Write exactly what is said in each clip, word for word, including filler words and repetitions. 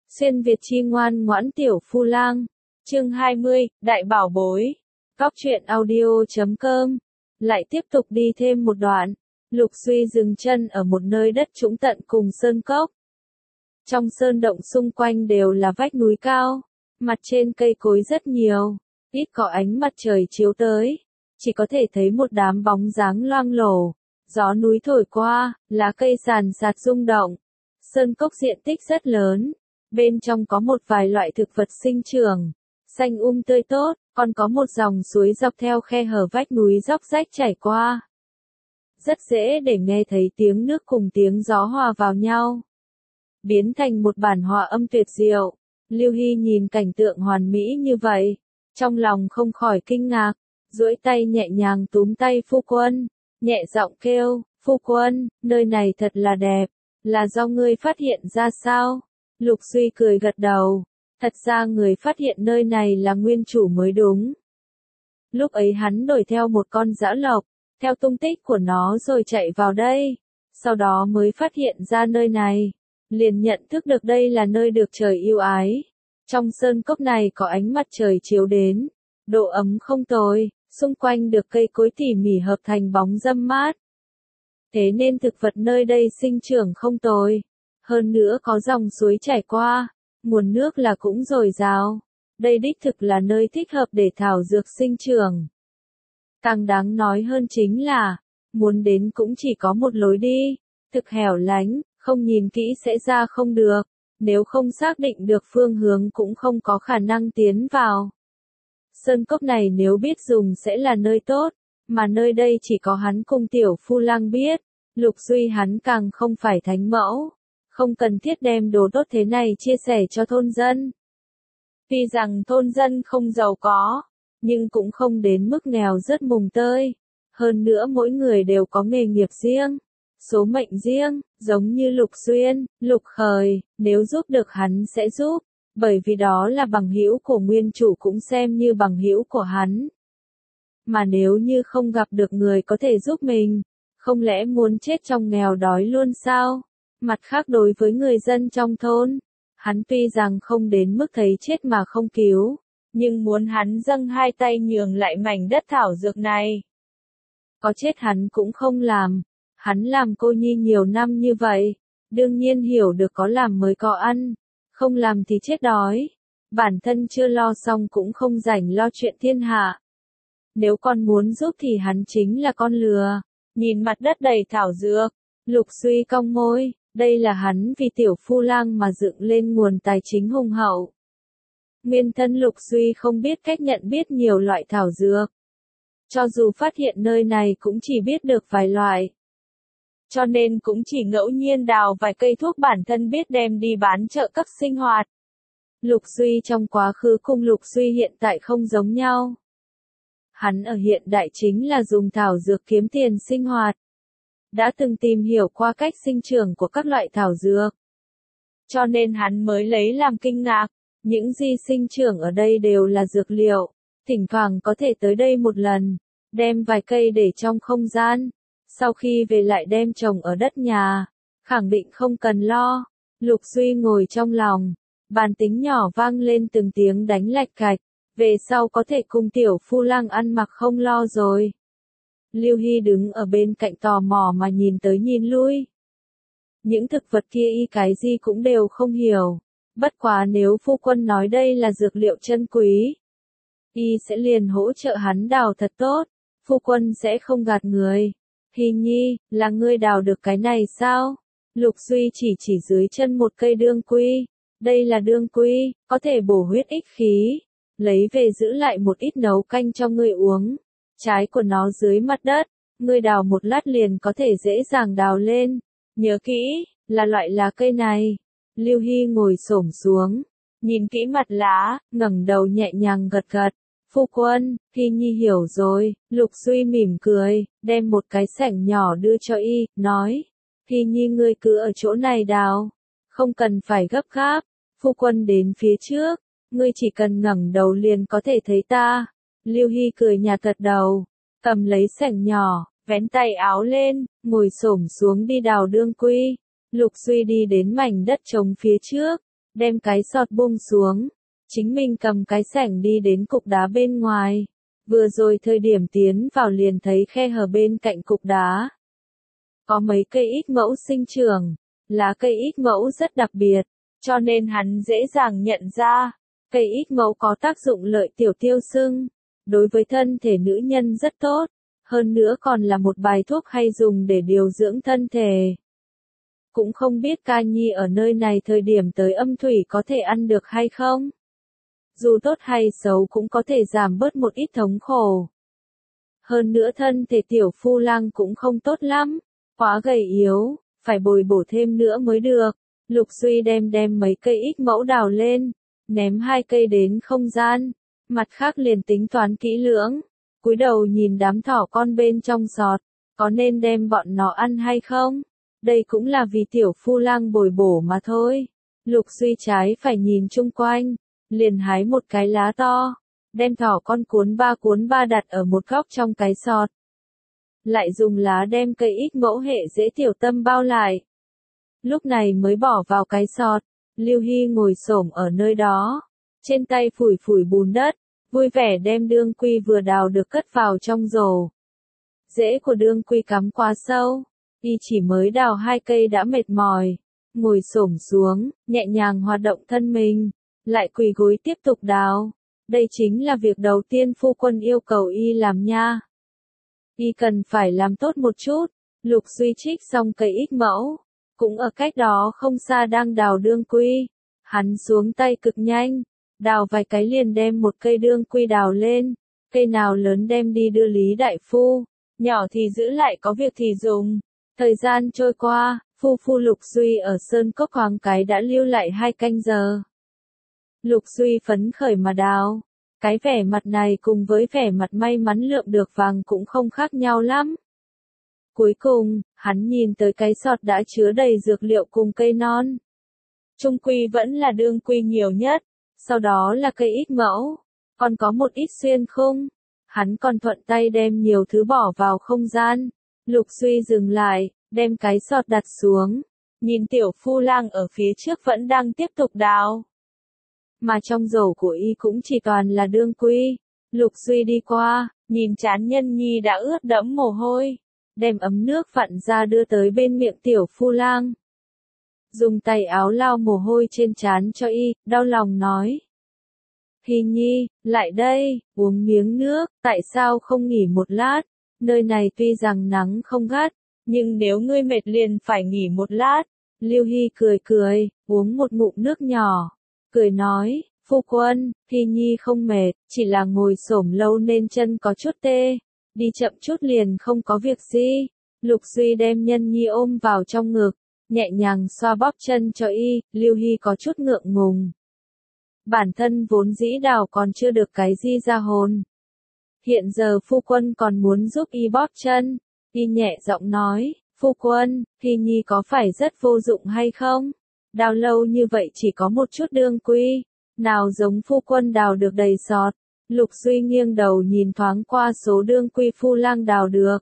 Xuyên Việt chi ngoan ngoãn tiểu phu lang. Chương hai mươi, Đại bảo bối. Góc truyện audio chấm com. Lại tiếp tục đi thêm một đoạn. Lục Duy dừng chân ở một nơi đất trũng tận cùng sơn cốc. Trong sơn động xung quanh đều là vách núi cao. Mặt trên cây cối rất nhiều. Ít có ánh mặt trời chiếu tới. Chỉ có thể thấy một đám bóng dáng loang lổ. Gió núi thổi qua, lá cây sàn sạt rung động. Sơn cốc diện tích rất lớn. Bên trong có một vài loại thực vật sinh trưởng, xanh um tươi tốt, còn có một dòng suối dọc theo khe hở vách núi róc rách chảy qua. Rất dễ để nghe thấy tiếng nước cùng tiếng gió hòa vào nhau, biến thành một bản hòa âm tuyệt diệu. Lưu Hy nhìn cảnh tượng hoàn mỹ như vậy, trong lòng không khỏi kinh ngạc, duỗi tay nhẹ nhàng túm tay phu quân, nhẹ giọng kêu, phu quân, nơi này thật là đẹp, là do ngươi phát hiện ra sao? Lục Duy cười gật đầu, thật ra người phát hiện nơi này là nguyên chủ mới đúng. Lúc ấy hắn đuổi theo một con dã lộc, theo tung tích của nó rồi chạy vào đây, sau đó mới phát hiện ra nơi này, liền nhận thức được đây là nơi được trời yêu ái. Trong sơn cốc này có ánh mặt trời chiếu đến, độ ấm không tồi, xung quanh được cây cối tỉ mỉ hợp thành bóng râm mát. Thế nên thực vật nơi đây sinh trưởng không tồi. Hơn nữa có dòng suối chảy qua, nguồn nước là cũng dồi dào. Đây đích thực là nơi thích hợp để thảo dược sinh trưởng. Càng đáng nói hơn chính là, muốn đến cũng chỉ có một lối đi, thực hẻo lánh, không nhìn kỹ sẽ ra không được, nếu không xác định được phương hướng cũng không có khả năng tiến vào. Sơn cốc này nếu biết dùng sẽ là nơi tốt, mà nơi đây chỉ có hắn cùng tiểu phu lang biết, Lục Duy hắn càng không phải thánh mẫu. Không cần thiết đem đồ tốt thế này chia sẻ cho thôn dân. Tuy rằng thôn dân không giàu có, nhưng cũng không đến mức nghèo rớt mùng tơi. Hơn nữa mỗi người đều có nghề nghiệp riêng, số mệnh riêng, giống như Lục Xuyên, Lục Khởi, nếu giúp được hắn sẽ giúp, bởi vì đó là bằng hữu của nguyên chủ cũng xem như bằng hữu của hắn. Mà nếu như không gặp được người có thể giúp mình, không lẽ muốn chết trong nghèo đói luôn sao? Mặt khác đối với người dân trong thôn, hắn tuy rằng không đến mức thấy chết mà không cứu, nhưng muốn hắn dâng hai tay nhường lại mảnh đất thảo dược này. Có chết hắn cũng không làm, hắn làm cô nhi nhiều năm như vậy, đương nhiên hiểu được có làm mới có ăn, không làm thì chết đói. Bản thân chưa lo xong cũng không rảnh lo chuyện thiên hạ. Nếu con muốn giúp thì hắn chính là con lừa. Nhìn mặt đất đầy thảo dược, Lục Duy cong môi. Đây là hắn vì tiểu phu lang mà dựng lên nguồn tài chính hùng hậu. Nguyên thân Lục Duy không biết cách nhận biết nhiều loại thảo dược. Cho dù phát hiện nơi này cũng chỉ biết được vài loại. Cho nên cũng chỉ ngẫu nhiên đào vài cây thuốc bản thân biết đem đi bán trợ cấp sinh hoạt. Lục Duy trong quá khứ cùng Lục Duy hiện tại không giống nhau. Hắn ở hiện đại chính là dùng thảo dược kiếm tiền sinh hoạt. Đã từng tìm hiểu qua cách sinh trưởng của các loại thảo dược. Cho nên hắn mới lấy làm kinh ngạc, những gì sinh trưởng ở đây đều là dược liệu, thỉnh thoảng có thể tới đây một lần, đem vài cây để trong không gian, sau khi về lại đem trồng ở đất nhà, khẳng định không cần lo. Lục Duy ngồi trong lòng, bàn tính nhỏ vang lên từng tiếng đánh lạch cạch, về sau có thể cùng tiểu phu lang ăn mặc không lo rồi. Lưu Hy đứng ở bên cạnh tò mò mà nhìn tới nhìn lui. Những thực vật kia y cái gì cũng đều không hiểu. Bất quá nếu phu quân nói đây là dược liệu chân quý, y sẽ liền hỗ trợ hắn đào thật tốt. Phu quân sẽ không gạt người. Hy nhi, là ngươi đào được cái này sao? Lục Duy chỉ chỉ dưới chân một cây đương quy. Đây là đương quy, có thể bổ huyết ích khí. Lấy về giữ lại một ít nấu canh cho ngươi uống. Trái của nó dưới mặt đất, ngươi đào một lát liền có thể dễ dàng đào lên. Nhớ kỹ, là loại lá cây này. Lưu Hy ngồi xổm xuống, nhìn kỹ mặt lá, ngẩng đầu nhẹ nhàng gật gật. Phu quân, Hy nhi hiểu rồi. Lục Duy mỉm cười, đem một cái sẻng nhỏ đưa cho y, nói. Hy nhi ngươi cứ ở chỗ này đào, không cần phải gấp gáp. Phu quân đến phía trước, ngươi chỉ cần ngẩng đầu liền có thể thấy ta. Lưu Hy cười nhạt gật đầu, cầm lấy sẻng nhỏ, vén tay áo lên, ngồi xổm xuống đi đào đương quy. Lục Duy đi đến mảnh đất trống phía trước, đem cái sọt buông xuống, chính mình cầm cái sẻng đi đến cục đá bên ngoài. Vừa rồi thời điểm tiến vào liền thấy khe hở bên cạnh cục đá. Có mấy cây ít mẫu sinh trưởng, lá cây ít mẫu rất đặc biệt, cho nên hắn dễ dàng nhận ra. Cây ít mẫu có tác dụng lợi tiểu tiêu sưng, đối với thân thể nữ nhân rất tốt, hơn nữa còn là một bài thuốc hay dùng để điều dưỡng thân thể. Cũng không biết ca nhi ở nơi này thời điểm tới âm thủy có thể ăn được hay không? Dù tốt hay xấu cũng có thể giảm bớt một ít thống khổ. Hơn nữa thân thể tiểu phu lang cũng không tốt lắm, quá gầy yếu, phải bồi bổ thêm nữa mới được. Lục Duy đem đem mấy cây ít mẫu đào lên, ném hai cây đến không gian, mặt khác liền tính toán kỹ lưỡng, cúi đầu nhìn đám thỏ con bên trong sọt, có nên đem bọn nó ăn hay không? Đây cũng là vì tiểu phu lang bồi bổ mà thôi. Lục Duy trái phải nhìn chung quanh, liền hái một cái lá to, đem thỏ con cuốn ba cuốn ba đặt ở một góc trong cái sọt. Lại dùng lá đem cây ít mẫu hệ dễ tiểu tâm bao lại. Lúc này mới bỏ vào cái sọt, Lưu Hy ngồi xổm ở nơi đó, trên tay phủi phủi bùn đất, vui vẻ đem đương quy vừa đào được cất vào trong rổ. Rễ của đương quy cắm quá sâu, y chỉ mới đào hai cây đã mệt mỏi, ngồi xổm xuống, nhẹ nhàng hoạt động thân mình, lại quỳ gối tiếp tục đào. Đây chính là việc đầu tiên phu quân yêu cầu y làm nha. Y cần phải làm tốt một chút. Lục Duy trích xong cây ít mẫu, cũng ở cách đó không xa đang đào đương quy. Hắn xuống tay cực nhanh, đào vài cái liền đem một cây đương quy đào lên, cây nào lớn đem đi đưa Lý đại phu, nhỏ thì giữ lại có việc thì dùng. Thời gian trôi qua, phu phu Lục Duy ở Sơn Cốc Hoàng cái đã lưu lại hai canh giờ. Lục Duy phấn khởi mà đào, cái vẻ mặt này cùng với vẻ mặt may mắn lượm được vàng cũng không khác nhau lắm. Cuối cùng, hắn nhìn tới cái sọt đã chứa đầy dược liệu cùng cây non. Trung quy vẫn là đương quy nhiều nhất, sau đó là cây ít mẫu, còn có một ít xuyên khung. Hắn còn thuận tay đem nhiều thứ bỏ vào không gian. Lục Duy dừng lại, đem cái sọt đặt xuống, nhìn tiểu phu lang ở phía trước vẫn đang tiếp tục đào. Mà trong rổ của y cũng chỉ toàn là đương quy. Lục Duy đi qua, nhìn trán nhân nhi đã ướt đẫm mồ hôi, đem ấm nước vặn ra đưa tới bên miệng tiểu phu lang. Dùng tay áo lau mồ hôi trên trán cho y, đau lòng nói. Hy nhi, lại đây, uống miếng nước, tại sao không nghỉ một lát? Nơi này tuy rằng nắng không gắt, nhưng nếu ngươi mệt liền phải nghỉ một lát. Lưu Hy cười cười, uống một ngụm nước nhỏ, cười nói, phu quân, Hy nhi không mệt, chỉ là ngồi xổm lâu nên chân có chút tê, đi chậm chút liền không có việc gì. Lục Duy đem nhân nhi ôm vào trong ngực, nhẹ nhàng xoa bóp chân cho y. Lưu Hy có chút ngượng ngùng. Bản thân vốn dĩ đào còn chưa được cái gì ra hồn. Hiện giờ phu quân còn muốn giúp y bóp chân. Y nhẹ giọng nói, phu quân, Hy nhi có phải rất vô dụng hay không? Đào lâu như vậy chỉ có một chút đương quy, nào giống phu quân đào được đầy sọt. Lục Duy nghiêng đầu nhìn thoáng qua số đương quy phu lang đào được.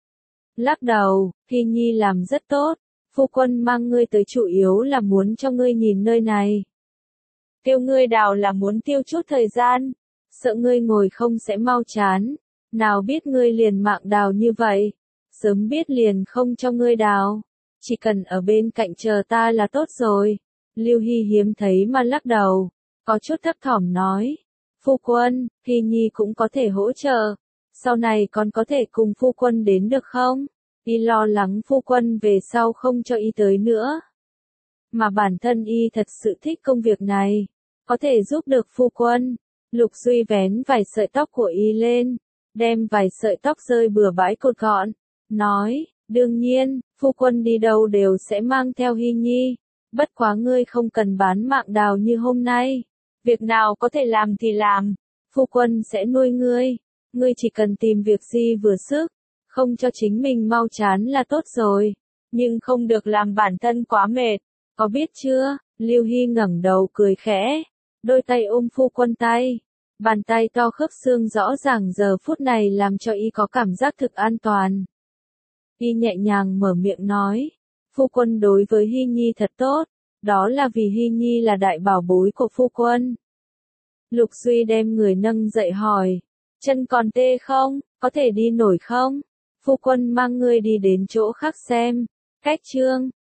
Lắc đầu, Hy nhi làm rất tốt, phu quân mang ngươi tới chủ yếu là muốn cho ngươi nhìn nơi này. Tiêu ngươi đào là muốn tiêu chút thời gian, sợ ngươi ngồi không sẽ mau chán, nào biết ngươi liền mạng đào như vậy, sớm biết liền không cho ngươi đào, chỉ cần ở bên cạnh chờ ta là tốt rồi. Lưu Hy hiếm thấy mà lắc đầu, có chút thấp thỏm nói, phu quân, Hy nhi cũng có thể hỗ trợ, sau này còn có thể cùng phu quân đến được không? Y lo lắng phu quân về sau không cho y tới nữa. Mà bản thân y thật sự thích công việc này, có thể giúp được phu quân. Lục Duy vén vài sợi tóc của y lên, đem vài sợi tóc rơi bừa bãi cột gọn, nói, đương nhiên, phu quân đi đâu đều sẽ mang theo Hy nhi, bất quá ngươi không cần bán mạng đào như hôm nay, việc nào có thể làm thì làm, phu quân sẽ nuôi ngươi, ngươi chỉ cần tìm việc gì vừa sức, không cho chính mình mau chán là tốt rồi, nhưng không được làm bản thân quá mệt, có biết chưa? Lưu Hy ngẩng đầu cười khẽ, đôi tay ôm phu quân tay, bàn tay to khớp xương rõ ràng giờ phút này làm cho y có cảm giác thực an toàn. Y nhẹ nhàng mở miệng nói, phu quân đối với Hy nhi thật tốt, đó là vì Hy Nhi là đại bảo bối của phu quân. Lục Duy đem người nâng dậy hỏi, chân còn tê không, có thể đi nổi không? Phu quân mang ngươi đi đến chỗ khác xem. Cách chương